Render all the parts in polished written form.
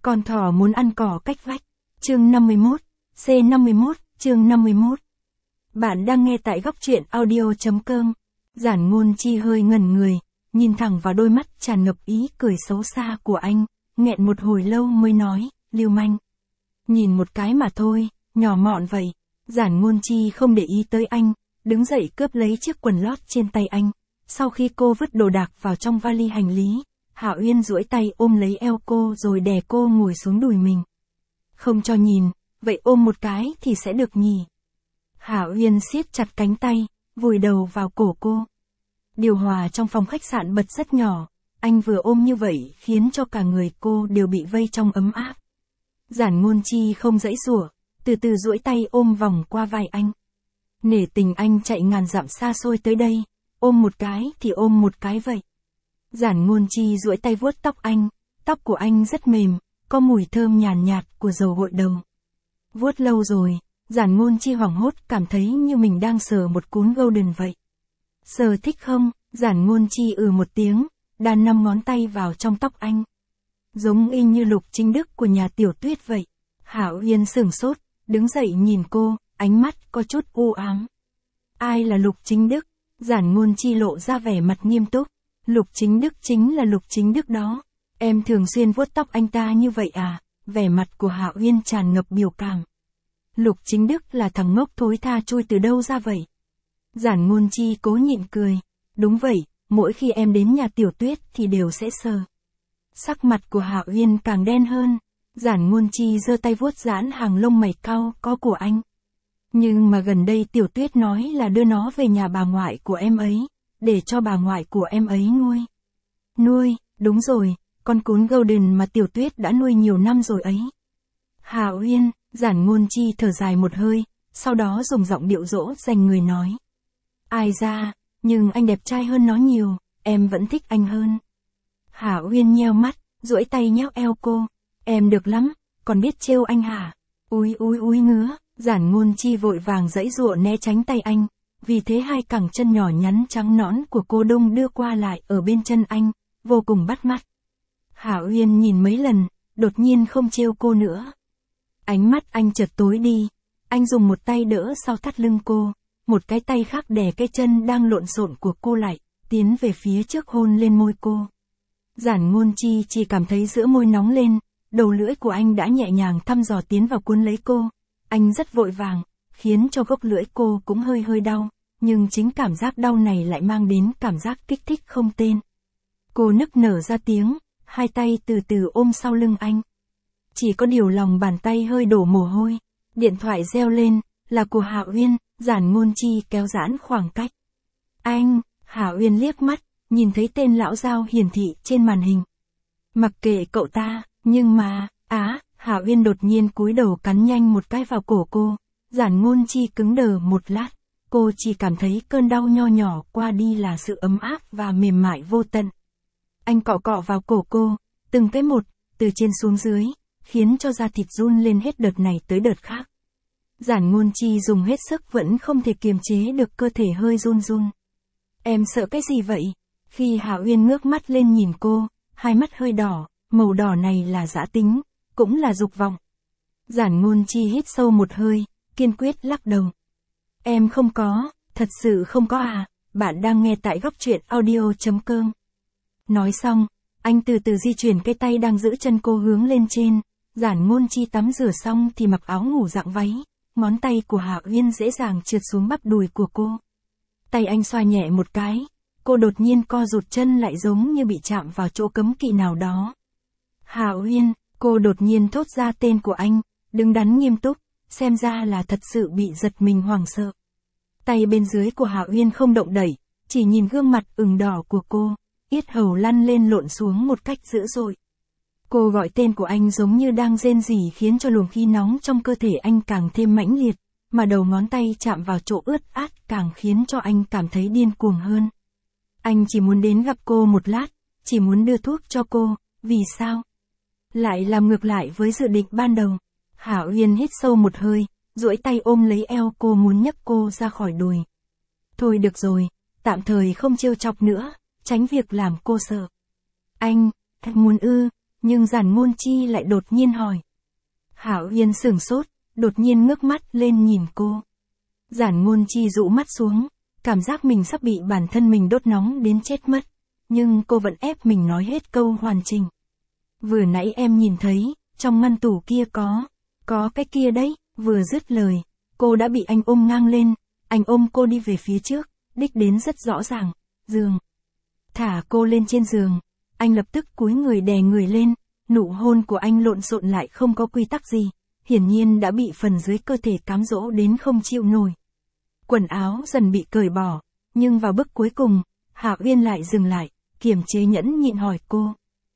Con thỏ muốn ăn cỏ cách vách. Chương 51, C51, chương 51. Bạn đang nghe tại góc truyện audio.com. Giản Ngôn Chi hơi ngẩn người, nhìn thẳng vào đôi mắt tràn ngập ý cười xấu xa của anh, nghẹn một hồi lâu mới nói, lưu manh. Nhìn một cái mà thôi, nhỏ mọn vậy. Giản Ngôn Chi không để ý tới anh, đứng dậy cướp lấy chiếc quần lót trên tay anh. Sau khi cô vứt đồ đạc vào trong vali hành lý, Hạ Uyên duỗi tay ôm lấy eo cô rồi đè cô ngồi xuống đùi mình. Không cho nhìn, vậy ôm một cái thì sẽ được nhỉ. Hạ Uyên siết chặt cánh tay, vùi đầu vào cổ cô. Điều hòa trong phòng khách sạn bật rất nhỏ, anh vừa ôm như vậy khiến cho cả người cô đều bị vây trong ấm áp. Giản Ngôn Chi không giãy giụa, từ từ duỗi tay ôm vòng qua vai anh. Nể tình anh chạy ngàn dặm xa xôi tới đây, ôm một cái thì ôm một cái vậy. Giản Ngôn Chi duỗi tay vuốt tóc anh, tóc của anh rất mềm, có mùi thơm nhàn nhạt của dầu gội đầu. Vuốt lâu rồi, Giản Ngôn Chi hoảng hốt cảm thấy như mình đang sờ một cún golden vậy. Sờ thích không? Giản Ngôn Chi một tiếng, đan 5 ngón tay vào trong tóc anh. Giống y như Lục Chính Đức của nhà Tiểu Tuyết vậy. Hạ Uyên sửng sốt, đứng dậy nhìn cô, ánh mắt có chút u ám. Ai là Lục Chính Đức? Giản Ngôn Chi lộ ra vẻ mặt nghiêm túc. Lục Chính Đức chính là Lục Chính Đức đó. Em thường xuyên vuốt tóc anh ta như vậy à? Vẻ mặt của Hạ Uyên tràn ngập biểu cảm. Lục Chính Đức là thằng ngốc thối tha chui từ đâu ra vậy? Giản Ngôn Chi cố nhịn cười. Đúng vậy, mỗi khi em đến nhà Tiểu Tuyết thì đều sẽ sờ. Sắc mặt của Hạ Uyên càng đen hơn. Giản Ngôn Chi giơ tay vuốt giãn hàng lông mày cau có của anh. Nhưng mà gần đây Tiểu Tuyết nói là đưa nó về nhà bà ngoại của em ấy, để cho bà ngoại của em ấy nuôi. Nuôi, đúng rồi, con cún golden mà Tiểu Tuyết đã nuôi nhiều năm rồi ấy. Hạ Uyên, Giản Ngôn Chi thở dài một hơi, sau đó dùng giọng điệu dỗ dành người nói. Ai ra, nhưng anh đẹp trai hơn nó nhiều, em vẫn thích anh hơn. Hạ Uyên nheo mắt, duỗi tay nhéo eo cô. Em được lắm, còn biết trêu anh hả? Úi ngứa. Giản Ngôn Chi vội vàng giãy giụa né tránh tay anh, vì thế hai cẳng chân nhỏ nhắn trắng nõn của cô đung đưa qua lại ở bên chân anh, vô cùng bắt mắt. Hạ Uyên nhìn mấy lần, đột nhiên không trêu cô nữa. Ánh mắt anh chợt tối đi, anh dùng một tay đỡ sau thắt lưng cô, một cái tay khác đè cái chân đang lộn xộn của cô lại, tiến về phía trước hôn lên môi cô. Giản Ngôn Chi chỉ cảm thấy giữa môi nóng lên, đầu lưỡi của anh đã nhẹ nhàng thăm dò tiến vào cuốn lấy cô. Anh rất vội vàng, khiến cho gốc lưỡi cô cũng hơi đau, nhưng chính cảm giác đau này lại mang đến cảm giác kích thích không tên. Cô nức nở ra tiếng, hai tay từ từ ôm sau lưng anh. Chỉ có điều lòng bàn tay hơi đổ mồ hôi. Điện thoại reo lên, là của Hạ Uyên. Giản Ngôn Chi kéo giãn khoảng cách. Anh, Hạ Uyên liếc mắt, nhìn thấy tên lão giao hiển thị trên màn hình. Mặc kệ cậu ta, nhưng mà, Hạ Uyên đột nhiên cúi đầu cắn nhanh một cái vào cổ cô. Giản Ngôn Chi cứng đờ một lát, cô chỉ cảm thấy cơn đau nho nhỏ qua đi là sự ấm áp và mềm mại vô tận. Anh cọ cọ vào cổ cô, từng cái một, từ trên xuống dưới, khiến cho da thịt run lên hết đợt này tới đợt khác. Giản Ngôn Chi dùng hết sức vẫn không thể kiềm chế được cơ thể hơi run. Em sợ cái gì vậy? Khi Hạ Uyên ngước mắt lên nhìn cô, hai mắt hơi đỏ, màu đỏ này là dã tính, cũng là dục vọng. Giản Ngôn Chi hít sâu một hơi, kiên quyết lắc đầu. Em không có, thật sự không có à, bạn đang nghe tại góc truyện audio.com. Nói xong, anh từ từ di chuyển cái tay đang giữ chân cô hướng lên trên. Giản Ngôn Chi tắm rửa xong thì mặc áo ngủ dạng váy, ngón tay của Hạ Uyên dễ dàng trượt xuống bắp đùi của cô. Tay anh xoa nhẹ một cái, cô đột nhiên co rụt chân lại giống như bị chạm vào chỗ cấm kỵ nào đó. Hạ Uyên, cô đột nhiên thốt ra tên của anh, đứng đắn nghiêm túc, xem ra là thật sự bị giật mình hoảng sợ. Tay bên dưới của Hạ Uyên không động đẩy, chỉ nhìn gương mặt ửng đỏ của cô, yết hầu lăn lên lộn xuống một cách dữ dội. Cô gọi tên của anh giống như đang rên rỉ khiến cho luồng khí nóng trong cơ thể anh càng thêm mãnh liệt, mà đầu ngón tay chạm vào chỗ ướt át càng khiến cho anh cảm thấy điên cuồng hơn. Anh chỉ muốn đến gặp cô một lát, chỉ muốn đưa thuốc cho cô, vì sao? Lại làm ngược lại với dự định ban đầu. Hạ Uyên hít sâu một hơi, duỗi tay ôm lấy eo cô muốn nhấc cô ra khỏi đùi. Thôi được rồi, tạm thời không trêu chọc nữa, tránh việc làm cô sợ. Anh muốn nhưng Giản Ngôn Chi lại đột nhiên hỏi. Hạ Uyên sửng sốt, đột nhiên ngước mắt lên nhìn cô. Giản Ngôn Chi dụ mắt xuống, cảm giác mình sắp bị bản thân mình đốt nóng đến chết mất, nhưng cô vẫn ép mình nói hết câu hoàn chỉnh. Vừa nãy em nhìn thấy, trong ngăn tủ kia có cái kia đấy, vừa dứt lời, cô đã bị anh ôm ngang lên, anh ôm cô đi về phía trước, đích đến rất rõ ràng, giường. Thả cô lên trên giường, anh lập tức cúi người đè người lên, nụ hôn của anh lộn xộn lại không có quy tắc gì, hiển nhiên đã bị phần dưới cơ thể cám dỗ đến không chịu nổi. Quần áo dần bị cởi bỏ, nhưng vào bước cuối cùng, Hạ Uyên lại dừng lại, kiềm chế nhẫn nhịn hỏi cô.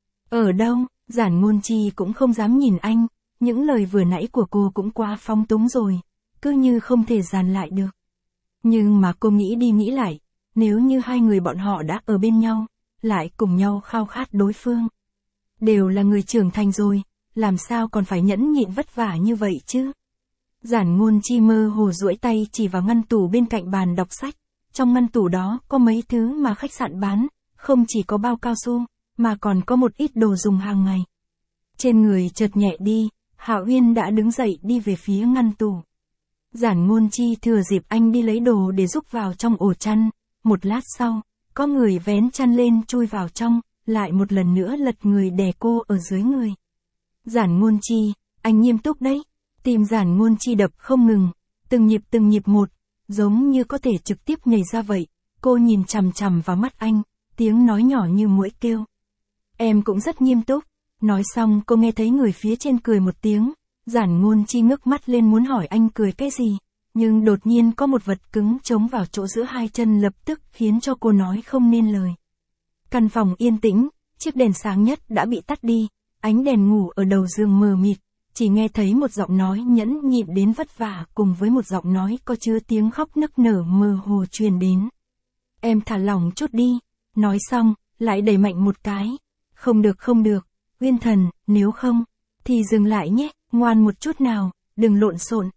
Ở đâu? Giản Ngôn Chi cũng không dám nhìn anh, những lời vừa nãy của cô cũng quá phóng túng rồi, cứ như không thể dàn lại được. Nhưng mà cô nghĩ đi nghĩ lại, nếu như hai người bọn họ đã ở bên nhau, lại cùng nhau khao khát đối phương. Đều là người trưởng thành rồi, làm sao còn phải nhẫn nhịn vất vả như vậy chứ? Giản Ngôn Chi mơ hồ duỗi tay chỉ vào ngăn tủ bên cạnh bàn đọc sách, trong ngăn tủ đó có mấy thứ mà khách sạn bán, không chỉ có bao cao su, mà còn có một ít đồ dùng hàng ngày. Trên người chợt nhẹ đi, Hạ Uyên đã đứng dậy đi về phía ngăn tủ. Giản Ngôn Chi thừa dịp anh đi lấy đồ để rúc vào trong ổ chăn, một lát sau, có người vén chăn lên chui vào trong, lại một lần nữa lật người đè cô ở dưới người. Giản Ngôn Chi, anh nghiêm túc đấy. Tim Giản Ngôn Chi đập không ngừng, từng nhịp một, giống như có thể trực tiếp nhảy ra vậy. Cô nhìn chằm chằm vào mắt anh, tiếng nói nhỏ như muỗi kêu. Em cũng rất nghiêm túc. Nói xong cô nghe thấy người phía trên cười một tiếng, Giản Ngôn Chi ngước mắt lên muốn hỏi anh cười cái gì, nhưng đột nhiên có một vật cứng chống vào chỗ giữa hai chân lập tức khiến cho cô nói không nên lời. Căn phòng yên tĩnh, chiếc đèn sáng nhất đã bị tắt đi, ánh đèn ngủ ở đầu giường mờ mịt, chỉ nghe thấy một giọng nói nhẫn nhịn đến vất vả cùng với một giọng nói có chứa tiếng khóc nức nở mơ hồ truyền đến. Em thả lỏng chút đi, nói xong, lại đẩy mạnh một cái. Không được, Uyên Thần, nếu không, thì dừng lại nhé, ngoan một chút nào, đừng lộn xộn.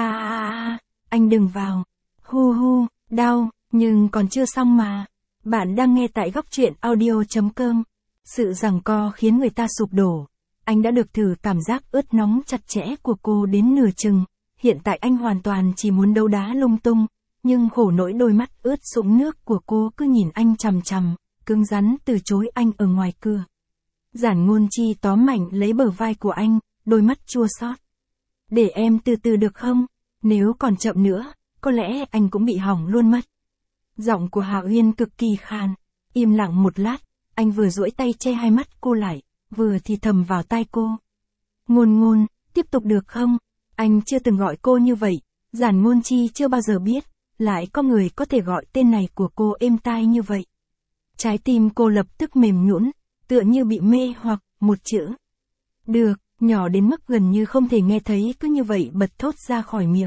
Anh đừng vào. Hu, đau, nhưng còn chưa xong mà. Bạn đang nghe tại góc truyện audio.com. Sự giằng co khiến người ta sụp đổ. Anh đã được thử cảm giác ướt nóng chặt chẽ của cô đến nửa chừng. Hiện tại anh hoàn toàn chỉ muốn đấu đá lung tung. Nhưng khổ nỗi đôi mắt ướt sũng nước của cô cứ nhìn anh chằm chằm, cứng rắn từ chối anh ở ngoài cửa. Giản Ngôn Chi tóm mạnh lấy bờ vai của anh, đôi mắt chua xót. Để em từ từ được không? Nếu còn chậm nữa, có lẽ anh cũng bị hỏng luôn mất. Giọng của Hạ Uyên cực kỳ khàn. Im lặng một lát, anh vừa duỗi tay che hai mắt cô lại, vừa thì thầm vào tai cô. Ngôn, tiếp tục được không? Anh chưa từng gọi cô như vậy, Giản Ngôn Chi chưa bao giờ biết, lại có người có thể gọi tên này của cô êm tai như vậy. Trái tim cô lập tức mềm nhũn, tựa như bị mê hoặc, một chữ. Được, nhỏ đến mức gần như không thể nghe thấy cứ như vậy bật thốt ra khỏi miệng.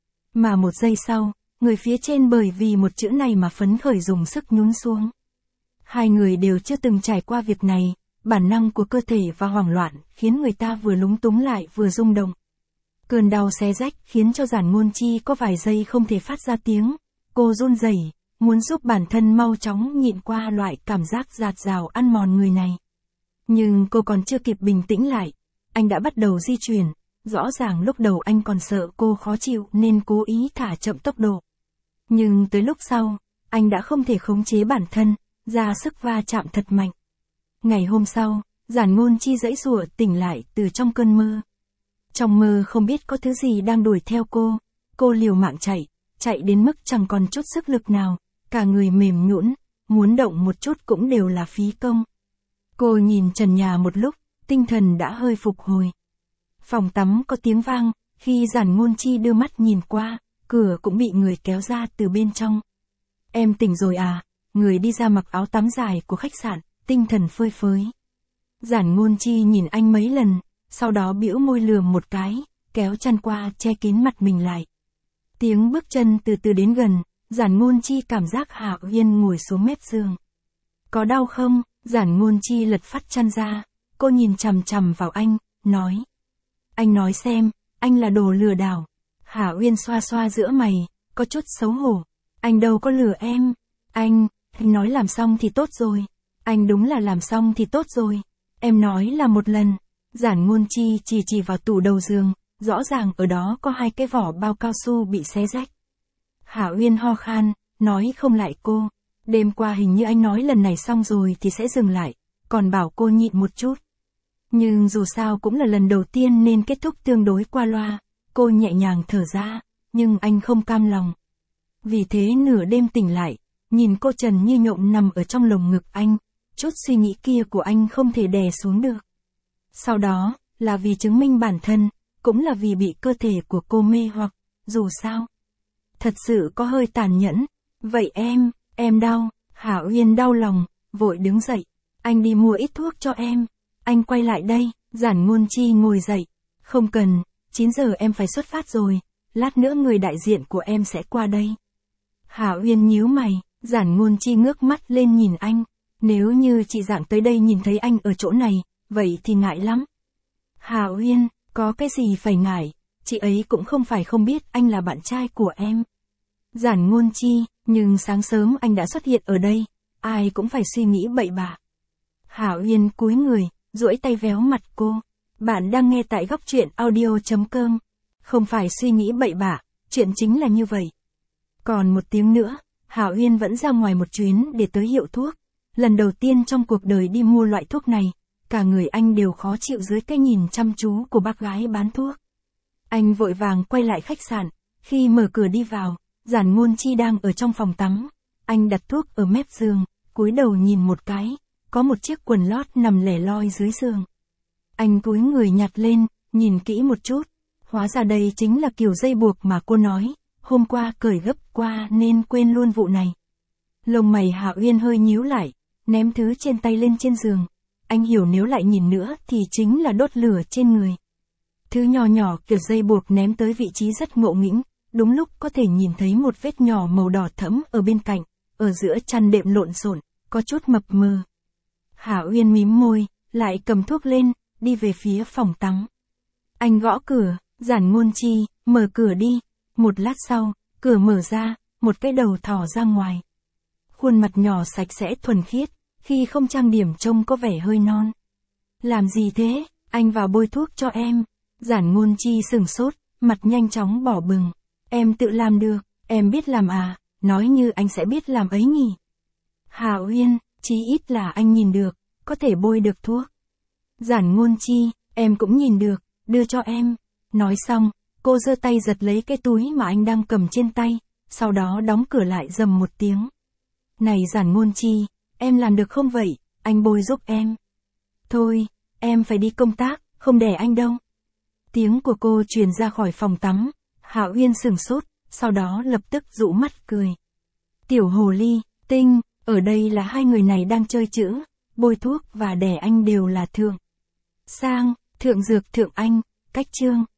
Mà một giây sau, người phía trên bởi vì một chữ này mà phấn khởi dùng sức nhún xuống. Hai người đều chưa từng trải qua việc này, bản năng của cơ thể và hoảng loạn khiến người ta vừa lúng túng lại vừa rung động. Cơn đau xé rách khiến cho Giản Ngôn Chi có vài giây không thể phát ra tiếng, cô run rẩy, muốn giúp bản thân mau chóng nhịn qua loại cảm giác dạt dào ăn mòn người này. Nhưng cô còn chưa kịp bình tĩnh lại, anh đã bắt đầu di chuyển, rõ ràng lúc đầu anh còn sợ cô khó chịu nên cố ý thả chậm tốc độ. Nhưng tới lúc sau, anh đã không thể khống chế bản thân, ra sức va chạm thật mạnh. Ngày hôm sau, Giản Ngôn Chi giãy giụa tỉnh lại từ trong cơn mơ. Trong mơ không biết có thứ gì đang đuổi theo cô liều mạng chạy đến mức chẳng còn chút sức lực nào, cả người mềm nhũn, muốn động một chút cũng đều là phí công. Cô nhìn trần nhà một lúc, tinh thần đã hơi phục hồi. Phòng tắm có tiếng vang, khi Giản Ngôn Chi đưa mắt nhìn qua, cửa cũng bị người kéo ra từ bên trong. Em tỉnh rồi à? Người đi ra mặc áo tắm dài của khách sạn, tinh thần phơi phới. Giản Ngôn Chi nhìn anh mấy lần, sau đó bĩu môi lườm một cái, kéo chăn qua che kín mặt mình lại. Tiếng bước chân từ từ đến gần, Giản Ngôn Chi cảm giác Hạ Uyên ngồi xuống mép giường. Có đau không? Giản Ngôn Chi lật phát chăn ra, cô nhìn chằm chằm vào anh, nói. Anh nói xem, anh là đồ lừa đảo. Hạ Uyên xoa xoa giữa mày, có chút xấu hổ. Anh đâu có lừa em. Anh nói làm xong thì tốt rồi. Anh đúng là làm xong thì tốt rồi. Em nói là một lần. Giản Ngôn Chi chỉ vào tủ đầu giường, rõ ràng ở đó có 2 cái vỏ bao cao su bị xé rách. Hạ Uyên ho khan, nói không lại cô. Đêm qua hình như anh nói lần này xong rồi thì sẽ dừng lại, còn bảo cô nhịn một chút. Nhưng dù sao cũng là lần đầu tiên nên kết thúc tương đối qua loa, cô nhẹ nhàng thở ra, nhưng anh không cam lòng. Vì thế nửa đêm tỉnh lại, nhìn cô trần như nhộng nằm ở trong lồng ngực anh, chút suy nghĩ kia của anh không thể đè xuống được. Sau đó, là vì chứng minh bản thân, cũng là vì bị cơ thể của cô mê hoặc, dù sao. Thật sự có hơi tàn nhẫn. Vậy em đau. Hạ Uyên đau lòng, vội đứng dậy. Anh đi mua ít thuốc cho em. Anh quay lại đây. Giản Ngôn Chi ngồi dậy. Không cần, 9 giờ em phải xuất phát rồi. Lát nữa người đại diện của em sẽ qua đây. Hạ Uyên nhíu mày. Giản Ngôn Chi ngước mắt lên nhìn anh. Nếu như chị Dạng tới đây nhìn thấy anh ở chỗ này, vậy thì ngại lắm. Hạ Uyên, có cái gì phải ngại, chị ấy cũng không phải không biết anh là bạn trai của em. Giản Ngôn Chi, nhưng sáng sớm anh đã xuất hiện ở đây, ai cũng phải suy nghĩ bậy bạ. Hạ Uyên cúi người, duỗi tay véo mặt cô. Bạn đang nghe tại góc truyện audio.com. Không phải suy nghĩ bậy bạ, chuyện chính là như vậy. Còn một tiếng nữa, Hạ Uyên vẫn ra ngoài một chuyến để tới hiệu thuốc. Lần đầu tiên trong cuộc đời đi mua loại thuốc này, cả người anh đều khó chịu dưới cái nhìn chăm chú của bác gái bán thuốc. Anh vội vàng quay lại khách sạn, khi mở cửa đi vào, Giản Ngôn Chi đang ở trong phòng tắm. Anh đặt thuốc ở mép giường, cúi đầu nhìn một cái, có một chiếc quần lót nằm lẻ loi dưới giường. Anh cúi người nhặt lên, nhìn kỹ một chút, hóa ra đây chính là kiểu dây buộc mà cô nói, hôm qua cởi gấp qua nên quên luôn vụ này. Lông mày Hạ Uyên hơi nhíu lại, ném thứ trên tay lên trên giường. Anh hiểu nếu lại nhìn nữa thì chính là đốt lửa trên người. Thứ nhỏ nhỏ kiểu dây buộc ném tới vị trí rất ngộ nghĩnh, đúng lúc có thể nhìn thấy một vết nhỏ màu đỏ thẫm ở bên cạnh, ở giữa chăn đệm lộn xộn, có chút mập mờ. Hạ Uyên mím môi, lại cầm thuốc lên, đi về phía phòng tắm. Anh gõ cửa, Giản Ngôn Chi, mở cửa đi. Một lát sau, cửa mở ra, một cái đầu thò ra ngoài. Khuôn mặt nhỏ sạch sẽ thuần khiết, khi không trang điểm trông có vẻ hơi non. Làm gì thế, anh vào bôi thuốc cho em. Giản Ngôn Chi sửng sốt, mặt nhanh chóng bỏ bừng. Em tự làm được, em biết làm à, nói như anh sẽ biết làm ấy nhỉ. Hạ Uyên, chí ít là anh nhìn được, có thể bôi được thuốc. Giản Ngôn Chi, em cũng nhìn được, đưa cho em. Nói xong, cô giơ tay giật lấy cái túi mà anh đang cầm trên tay, sau đó đóng cửa lại rầm một tiếng. Này Giản Ngôn Chi, em làm được không vậy, anh bôi giúp em. Thôi, em phải đi công tác, không để anh đâu. Tiếng của cô truyền ra khỏi phòng tắm, Hạ Uyên sửng sốt, sau đó lập tức dụ mắt cười. Tiểu hồ ly, tinh, ở đây là hai người này đang chơi chữ, bôi thuốc và đẻ anh đều là thượng. Sang, thượng dược thượng anh, cách chương.